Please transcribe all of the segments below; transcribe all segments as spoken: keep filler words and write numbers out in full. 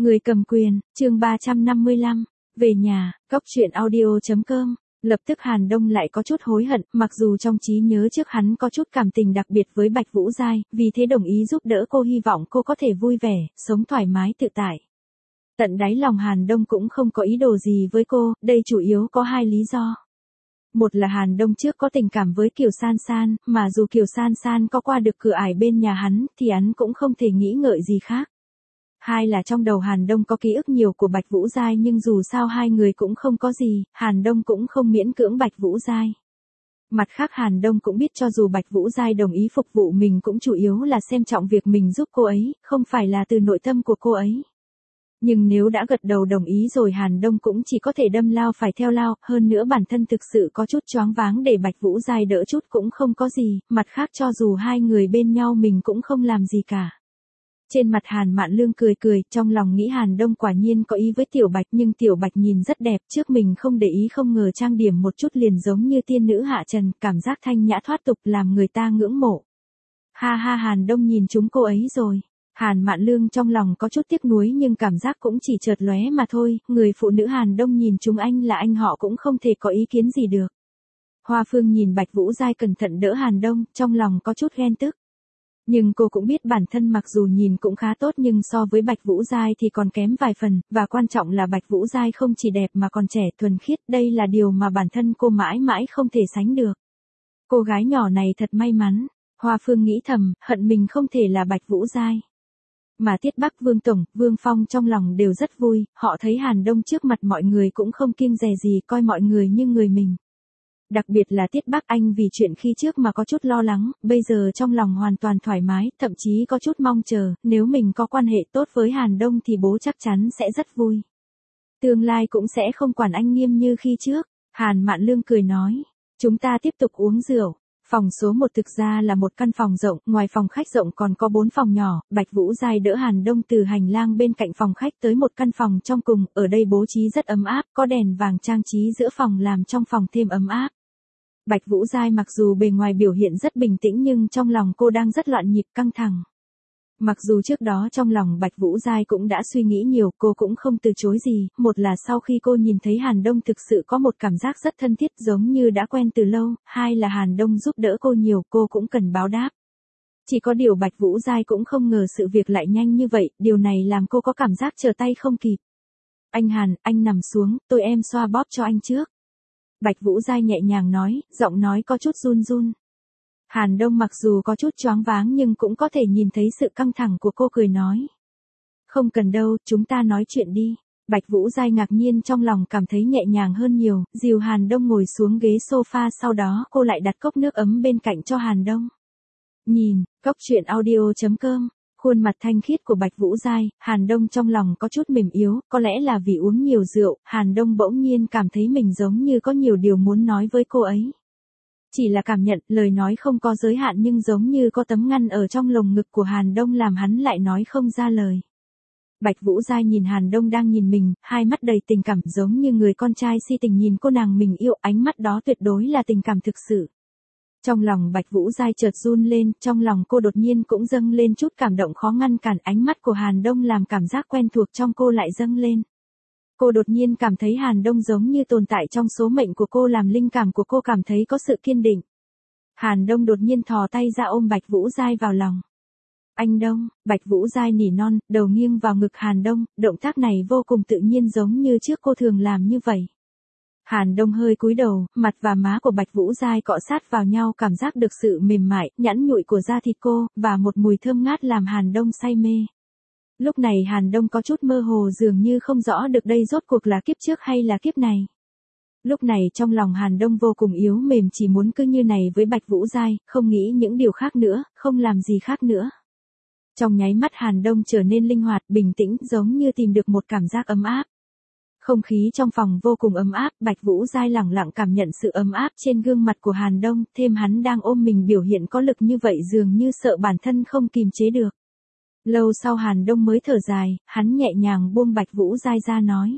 Người cầm quyền, chương ba trăm năm mươi lăm, về nhà, góc truyện audio chấm com. Lập tức Hàn Đông lại có chút hối hận, mặc dù trong trí nhớ trước hắn có chút cảm tình đặc biệt với Bạch Vũ Giai, vì thế đồng ý giúp đỡ cô, hy vọng cô có thể vui vẻ, sống thoải mái tự tại. Tận đáy lòng Hàn Đông cũng không có ý đồ gì với cô, đây chủ yếu có hai lý do. Một là Hàn Đông trước có tình cảm với Kiều San San, mà dù Kiều San San có qua được cửa ải bên nhà hắn, thì hắn cũng không thể nghĩ ngợi gì khác. Hai là trong đầu Hàn Đông có ký ức nhiều của Bạch Vũ Giai, nhưng dù sao hai người cũng không có gì, Hàn Đông cũng không miễn cưỡng Bạch Vũ Giai. Mặt khác Hàn Đông cũng biết cho dù Bạch Vũ Giai đồng ý phục vụ mình cũng chủ yếu là xem trọng việc mình giúp cô ấy, không phải là từ nội tâm của cô ấy. Nhưng nếu đã gật đầu đồng ý rồi, Hàn Đông cũng chỉ có thể đâm lao phải theo lao, hơn nữa bản thân thực sự có chút choáng váng, để Bạch Vũ Giai đỡ chút cũng không có gì, mặt khác cho dù hai người bên nhau mình cũng không làm gì cả. Trên mặt Hàn Mạn Lương cười cười, trong lòng nghĩ Hàn Đông quả nhiên có ý với Tiểu Bạch, nhưng Tiểu Bạch nhìn rất đẹp, trước mình không để ý không ngờ trang điểm một chút liền giống như tiên nữ hạ trần, cảm giác thanh nhã thoát tục làm người ta ngưỡng mộ. Ha ha, Hàn Đông nhìn chúng cô ấy rồi. Hàn Mạn Lương trong lòng có chút tiếc nuối, nhưng cảm giác cũng chỉ chợt lóe mà thôi, người phụ nữ Hàn Đông nhìn chúng anh là anh họ cũng không thể có ý kiến gì được. Hoa Phương nhìn Bạch Vũ Giai cẩn thận đỡ Hàn Đông, trong lòng có chút ghen tức. Nhưng cô cũng biết bản thân mặc dù nhìn cũng khá tốt nhưng so với Bạch Vũ Giai thì còn kém vài phần, và quan trọng là Bạch Vũ Giai không chỉ đẹp mà còn trẻ thuần khiết, đây là điều mà bản thân cô mãi mãi không thể sánh được. Cô gái nhỏ này thật may mắn, Hoa Phương nghĩ thầm, hận mình không thể là Bạch Vũ Giai. Mà Tiết Bắc, Vương Tổng, Vương Phong trong lòng đều rất vui, họ thấy Hàn Đông trước mặt mọi người cũng không kiêng dè gì, coi mọi người như người mình. Đặc biệt là Tiết Bắc, anh vì chuyện khi trước mà có chút lo lắng, bây giờ trong lòng hoàn toàn thoải mái, thậm chí có chút mong chờ, nếu mình có quan hệ tốt với Hàn Đông thì bố chắc chắn sẽ rất vui. Tương lai cũng sẽ không quản anh nghiêm như khi trước. Hàn Mạn Lương cười nói, chúng ta tiếp tục uống rượu. Phòng số một thực ra là một căn phòng rộng, ngoài phòng khách rộng còn có bốn phòng nhỏ, Bạch Vũ Giai đỡ Hàn Đông từ hành lang bên cạnh phòng khách tới một căn phòng trong cùng, ở đây bố trí rất ấm áp, có đèn vàng trang trí giữa phòng làm trong phòng thêm ấm áp. Bạch Vũ Giai mặc dù bề ngoài biểu hiện rất bình tĩnh nhưng trong lòng cô đang rất loạn nhịp căng thẳng. Mặc dù trước đó trong lòng Bạch Vũ Giai cũng đã suy nghĩ nhiều, cô cũng không từ chối gì, một là sau khi cô nhìn thấy Hàn Đông thực sự có một cảm giác rất thân thiết giống như đã quen từ lâu, hai là Hàn Đông giúp đỡ cô nhiều, cô cũng cần báo đáp. Chỉ có điều Bạch Vũ Giai cũng không ngờ sự việc lại nhanh như vậy, điều này làm cô có cảm giác trở tay không kịp. Anh Hàn, anh nằm xuống, tôi em xoa bóp cho anh trước. Bạch Vũ Giai nhẹ nhàng nói, giọng nói có chút run run. Hàn Đông mặc dù có chút choáng váng nhưng cũng có thể nhìn thấy sự căng thẳng của cô, cười nói. Không cần đâu, chúng ta nói chuyện đi. Bạch Vũ Giai ngạc nhiên trong lòng cảm thấy nhẹ nhàng hơn nhiều, dìu Hàn Đông ngồi xuống ghế sofa, sau đó cô lại đặt cốc nước ấm bên cạnh cho Hàn Đông. Nhìn, góc truyện audio chấm com. Khuôn mặt thanh khiết của Bạch Vũ Giai, Hàn Đông trong lòng có chút mềm yếu, có lẽ là vì uống nhiều rượu, Hàn Đông bỗng nhiên cảm thấy mình giống như có nhiều điều muốn nói với cô ấy. Chỉ là cảm nhận, lời nói không có giới hạn nhưng giống như có tấm ngăn ở trong lồng ngực của Hàn Đông làm hắn lại nói không ra lời. Bạch Vũ Giai nhìn Hàn Đông đang nhìn mình, hai mắt đầy tình cảm giống như người con trai si tình nhìn cô nàng mình yêu, ánh mắt đó tuyệt đối là tình cảm thực sự. Trong lòng Bạch Vũ Giai chợt run lên, trong lòng cô đột nhiên cũng dâng lên chút cảm động khó ngăn cản, ánh mắt của Hàn Đông làm cảm giác quen thuộc trong cô lại dâng lên. Cô đột nhiên cảm thấy Hàn Đông giống như tồn tại trong số mệnh của cô, làm linh cảm của cô cảm thấy có sự kiên định. Hàn Đông đột nhiên thò tay ra ôm Bạch Vũ Giai vào lòng. Anh Đông, Bạch Vũ Giai nỉ non, đầu nghiêng vào ngực Hàn Đông, động tác này vô cùng tự nhiên giống như trước cô thường làm như vậy. Hàn Đông hơi cúi đầu, mặt và má của Bạch Vũ Giai cọ sát vào nhau, cảm giác được sự mềm mại, nhẵn nhụi của da thịt cô, và một mùi thơm ngát làm Hàn Đông say mê. Lúc này Hàn Đông có chút mơ hồ, dường như không rõ được đây rốt cuộc là kiếp trước hay là kiếp này. Lúc này trong lòng Hàn Đông vô cùng yếu mềm, chỉ muốn cứ như này với Bạch Vũ Giai, không nghĩ những điều khác nữa, không làm gì khác nữa. Trong nháy mắt Hàn Đông trở nên linh hoạt, bình tĩnh, giống như tìm được một cảm giác ấm áp. Không khí trong phòng vô cùng ấm áp, Bạch Vũ Giai lẳng lặng cảm nhận sự ấm áp trên gương mặt của Hàn Đông, thêm hắn đang ôm mình biểu hiện có lực như vậy dường như sợ bản thân không kìm chế được. Lâu sau Hàn Đông mới thở dài, hắn nhẹ nhàng buông Bạch Vũ Giai ra nói.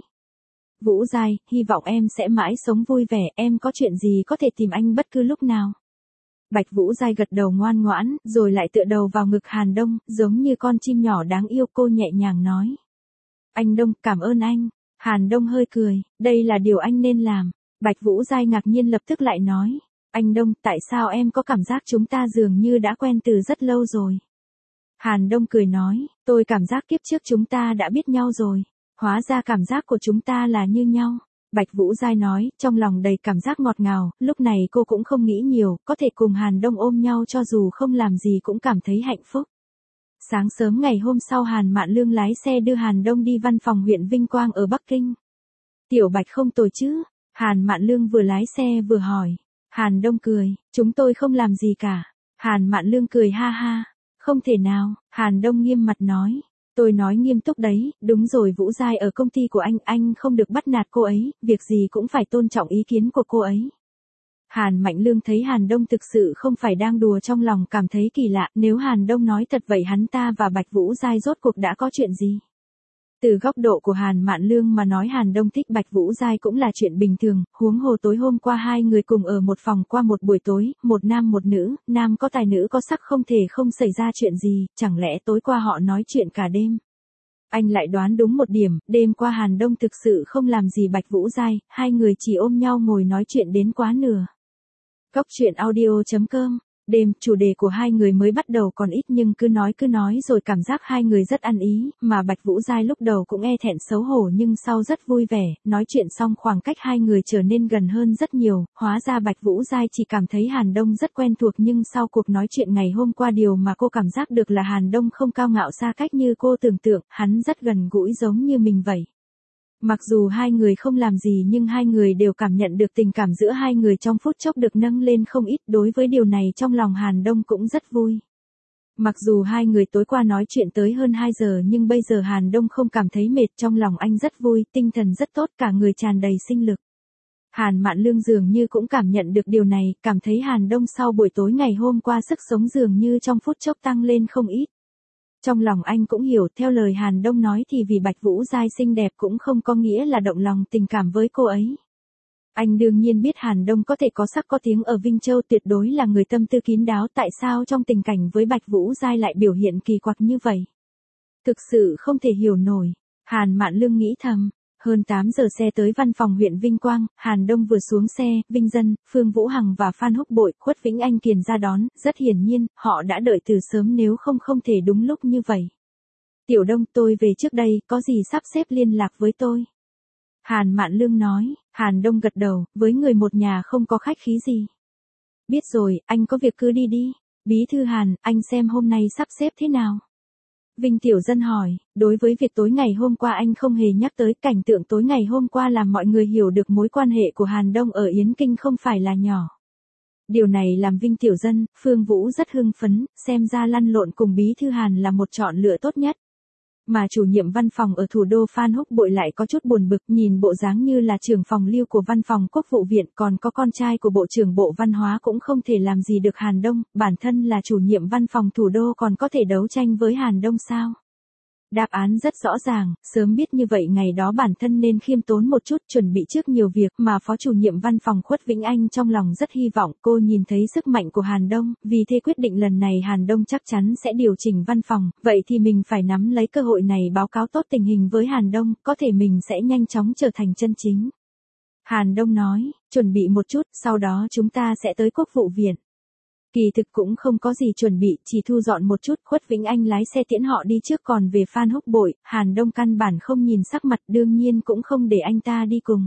Vũ Giai, hy vọng em sẽ mãi sống vui vẻ, em có chuyện gì có thể tìm anh bất cứ lúc nào. Bạch Vũ Giai gật đầu ngoan ngoãn, rồi lại tựa đầu vào ngực Hàn Đông, giống như con chim nhỏ đáng yêu, cô nhẹ nhàng nói. Anh Đông, cảm ơn anh. Hàn Đông hơi cười, đây là điều anh nên làm. Bạch Vũ Giai ngạc nhiên lập tức lại nói, anh Đông, tại sao em có cảm giác chúng ta dường như đã quen từ rất lâu rồi? Hàn Đông cười nói, tôi cảm giác kiếp trước chúng ta đã biết nhau rồi. Hóa ra cảm giác của chúng ta là như nhau. Bạch Vũ Giai nói, trong lòng đầy cảm giác ngọt ngào, lúc này cô cũng không nghĩ nhiều, có thể cùng Hàn Đông ôm nhau cho dù không làm gì cũng cảm thấy hạnh phúc. Sáng sớm ngày hôm sau Hàn Mạn Lương lái xe đưa Hàn Đông đi văn phòng huyện Vinh Quang ở Bắc Kinh. Tiểu Bạch không tồi chứ? Hàn Mạn Lương vừa lái xe vừa hỏi. Hàn Đông cười, chúng tôi không làm gì cả. Hàn Mạn Lương cười ha ha. Không thể nào, Hàn Đông nghiêm mặt nói. Tôi nói nghiêm túc đấy, đúng rồi Vũ Giai ở công ty của anh, anh không được bắt nạt cô ấy, việc gì cũng phải tôn trọng ý kiến của cô ấy. Hàn Mạnh Lương thấy Hàn Đông thực sự không phải đang đùa trong lòng cảm thấy kỳ lạ, nếu Hàn Đông nói thật vậy hắn ta và Bạch Vũ Giai rốt cuộc đã có chuyện gì? Từ góc độ của Hàn Mạn Lương mà nói Hàn Đông thích Bạch Vũ Giai cũng là chuyện bình thường, huống hồ tối hôm qua hai người cùng ở một phòng qua một buổi tối, một nam một nữ, nam có tài nữ có sắc không thể không xảy ra chuyện gì, chẳng lẽ tối qua họ nói chuyện cả đêm. Anh lại đoán đúng một điểm, đêm qua Hàn Đông thực sự không làm gì Bạch Vũ Giai, hai người chỉ ôm nhau ngồi nói chuyện đến quá nửa. Cốc truyện audio chấm com. Đêm, chủ đề của hai người mới bắt đầu còn ít nhưng cứ nói cứ nói rồi cảm giác hai người rất ăn ý, mà Bạch Vũ Giai lúc đầu cũng e thẹn xấu hổ nhưng sau rất vui vẻ, nói chuyện xong khoảng cách hai người trở nên gần hơn rất nhiều, hóa ra Bạch Vũ Giai chỉ cảm thấy Hàn Đông rất quen thuộc nhưng sau cuộc nói chuyện ngày hôm qua điều mà cô cảm giác được là Hàn Đông không cao ngạo xa cách như cô tưởng tượng, hắn rất gần gũi giống như mình vậy. Mặc dù hai người không làm gì nhưng hai người đều cảm nhận được tình cảm giữa hai người trong phút chốc được nâng lên không ít, đối với điều này trong lòng Hàn Đông cũng rất vui. Mặc dù hai người tối qua nói chuyện tới hơn hai giờ nhưng bây giờ Hàn Đông không cảm thấy mệt, trong lòng anh rất vui, tinh thần rất tốt, cả người tràn đầy sinh lực. Hàn Mạn Lương dường như cũng cảm nhận được điều này, cảm thấy Hàn Đông sau buổi tối ngày hôm qua sức sống dường như trong phút chốc tăng lên không ít. Trong lòng anh cũng hiểu, theo lời Hàn Đông nói thì vì Bạch Vũ Giai xinh đẹp cũng không có nghĩa là động lòng tình cảm với cô ấy. Anh đương nhiên biết Hàn Đông có thể có sắc có tiếng ở Vinh Châu, tuyệt đối là người tâm tư kín đáo, tại sao trong tình cảnh với Bạch Vũ Giai lại biểu hiện kỳ quặc như vậy? Thực sự không thể hiểu nổi. Hàn Mạn Lương nghĩ thầm. Hơn tám giờ xe tới văn phòng huyện Vinh Quang, Hàn Đông vừa xuống xe, Vinh Dân, Phương Vũ Hằng và Phan Húc Bội, Khuất Vĩnh Anh Kiền ra đón, rất hiển nhiên, họ đã đợi từ sớm nếu không không thể đúng lúc như vậy. Tiểu Đông, tôi về trước đây, có gì sắp xếp liên lạc với tôi? Hàn Mạn Lương nói. Hàn Đông gật đầu, với người một nhà không có khách khí gì. Biết rồi, anh có việc cứ đi đi. Bí thư Hàn, anh xem hôm nay sắp xếp thế nào? Vinh Tiểu Dân hỏi, đối với việc tối ngày hôm qua anh không hề nhắc tới, cảnh tượng tối ngày hôm qua làm mọi người hiểu được mối quan hệ của Hàn Đông ở Yến Kinh không phải là nhỏ. Điều này làm Vinh Tiểu Dân, Phương Vũ rất hưng phấn, xem ra lăn lộn cùng Bí thư Hàn là một chọn lựa tốt nhất. Mà chủ nhiệm văn phòng ở thủ đô Phan Húc Bội lại có chút buồn bực, nhìn bộ dáng như là trưởng phòng lưu của văn phòng quốc vụ viện, còn có con trai của bộ trưởng bộ văn hóa cũng không thể làm gì được Hàn Đông, bản thân là chủ nhiệm văn phòng thủ đô còn có thể đấu tranh với Hàn Đông sao? Đáp án rất rõ ràng, sớm biết như vậy ngày đó bản thân nên khiêm tốn một chút, chuẩn bị trước nhiều việc, mà phó chủ nhiệm văn phòng Khuất Vĩnh Anh trong lòng rất hy vọng cô nhìn thấy sức mạnh của Hàn Đông, vì thế quyết định lần này Hàn Đông chắc chắn sẽ điều chỉnh văn phòng, vậy thì mình phải nắm lấy cơ hội này báo cáo tốt tình hình với Hàn Đông, có thể mình sẽ nhanh chóng trở thành chân chính. Hàn Đông nói, chuẩn bị một chút, sau đó chúng ta sẽ tới quốc vụ viện. Kỳ thực cũng không có gì chuẩn bị, chỉ thu dọn một chút, Khuất Vĩnh Anh lái xe tiễn họ đi trước, còn về Phan Húc Bội, Hàn Đông căn bản không nhìn sắc mặt, đương nhiên cũng không để anh ta đi cùng.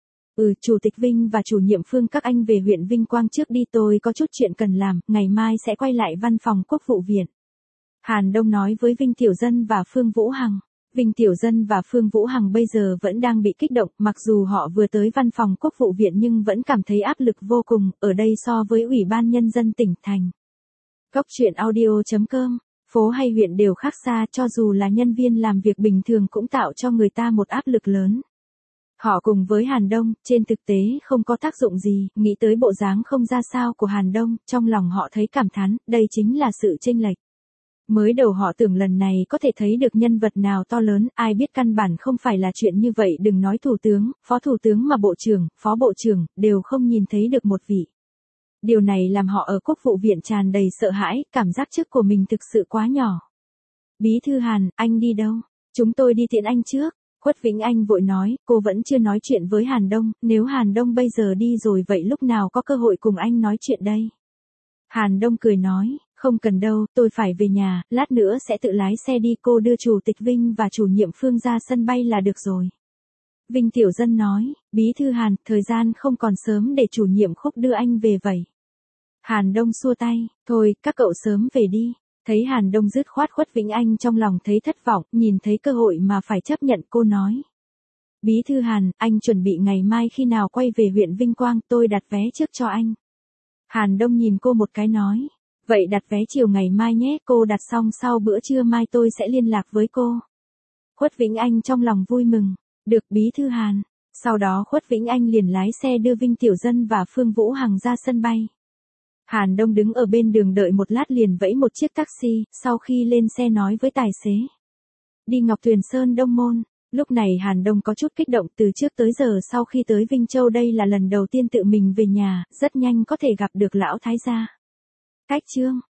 Ừ, Chủ tịch Vinh và chủ nhiệm Phương các anh về huyện Vinh Quang trước đi, tôi có chút chuyện cần làm, ngày mai sẽ quay lại văn phòng quốc vụ viện. Hàn Đông nói với Vinh Tiểu Dân và Phương Vũ Hằng. Vinh Tiểu Dân và Phương Vũ Hằng bây giờ vẫn đang bị kích động, mặc dù họ vừa tới văn phòng quốc vụ viện nhưng vẫn cảm thấy áp lực vô cùng, ở đây so với Ủy ban Nhân dân tỉnh thành. Cốc truyện audio chấm com, phố hay huyện đều khác xa, cho dù là nhân viên làm việc bình thường cũng tạo cho người ta một áp lực lớn. Họ cùng với Hàn Đông, trên thực tế không có tác dụng gì, nghĩ tới bộ dáng không ra sao của Hàn Đông, trong lòng họ thấy cảm thán, đây chính là sự chênh lệch. Mới đầu họ tưởng lần này có thể thấy được nhân vật nào to lớn, ai biết căn bản không phải là chuyện như vậy, đừng nói thủ tướng, phó thủ tướng mà bộ trưởng, phó bộ trưởng, đều không nhìn thấy được một vị. Điều này làm họ ở quốc vụ viện tràn đầy sợ hãi, cảm giác chức của mình thực sự quá nhỏ. Bí thư Hàn, anh đi đâu? Chúng tôi đi tiễn anh trước. Khuất Vĩnh Anh vội nói, cô vẫn chưa nói chuyện với Hàn Đông, nếu Hàn Đông bây giờ đi rồi vậy lúc nào có cơ hội cùng anh nói chuyện đây? Hàn Đông cười nói, không cần đâu, tôi phải về nhà, lát nữa sẽ tự lái xe đi, cô đưa Chủ tịch Vinh và chủ nhiệm Phương ra sân bay là được rồi. Vinh Tiểu Dân nói, bí thư Hàn, thời gian không còn sớm để chủ nhiệm Khúc đưa anh về vậy. Hàn Đông xua tay, thôi, các cậu sớm về đi. Thấy Hàn Đông dứt khoát, Khuất Vĩnh Anh trong lòng thấy thất vọng, nhìn thấy cơ hội mà phải chấp nhận, cô nói. Bí thư Hàn, anh chuẩn bị ngày mai khi nào quay về huyện Vinh Quang, tôi đặt vé trước cho anh. Hàn Đông nhìn cô một cái nói, vậy đặt vé chiều ngày mai nhé, cô đặt xong sau bữa trưa mai tôi sẽ liên lạc với cô. Khuất Vĩnh Anh trong lòng vui mừng, được bí thư Hàn. Sau đó Khuất Vĩnh Anh liền lái xe đưa Vinh Tiểu Dân và Phương Vũ Hằng ra sân bay. Hàn Đông đứng ở bên đường đợi một lát liền vẫy một chiếc taxi, sau khi lên xe nói với tài xế. Đi Ngọc Tuyền Sơn Đông Môn. Lúc này Hàn Đông có chút kích động, từ trước tới giờ sau khi tới Vinh Châu đây là lần đầu tiên tự mình về nhà, rất nhanh có thể gặp được lão thái gia. Cách chương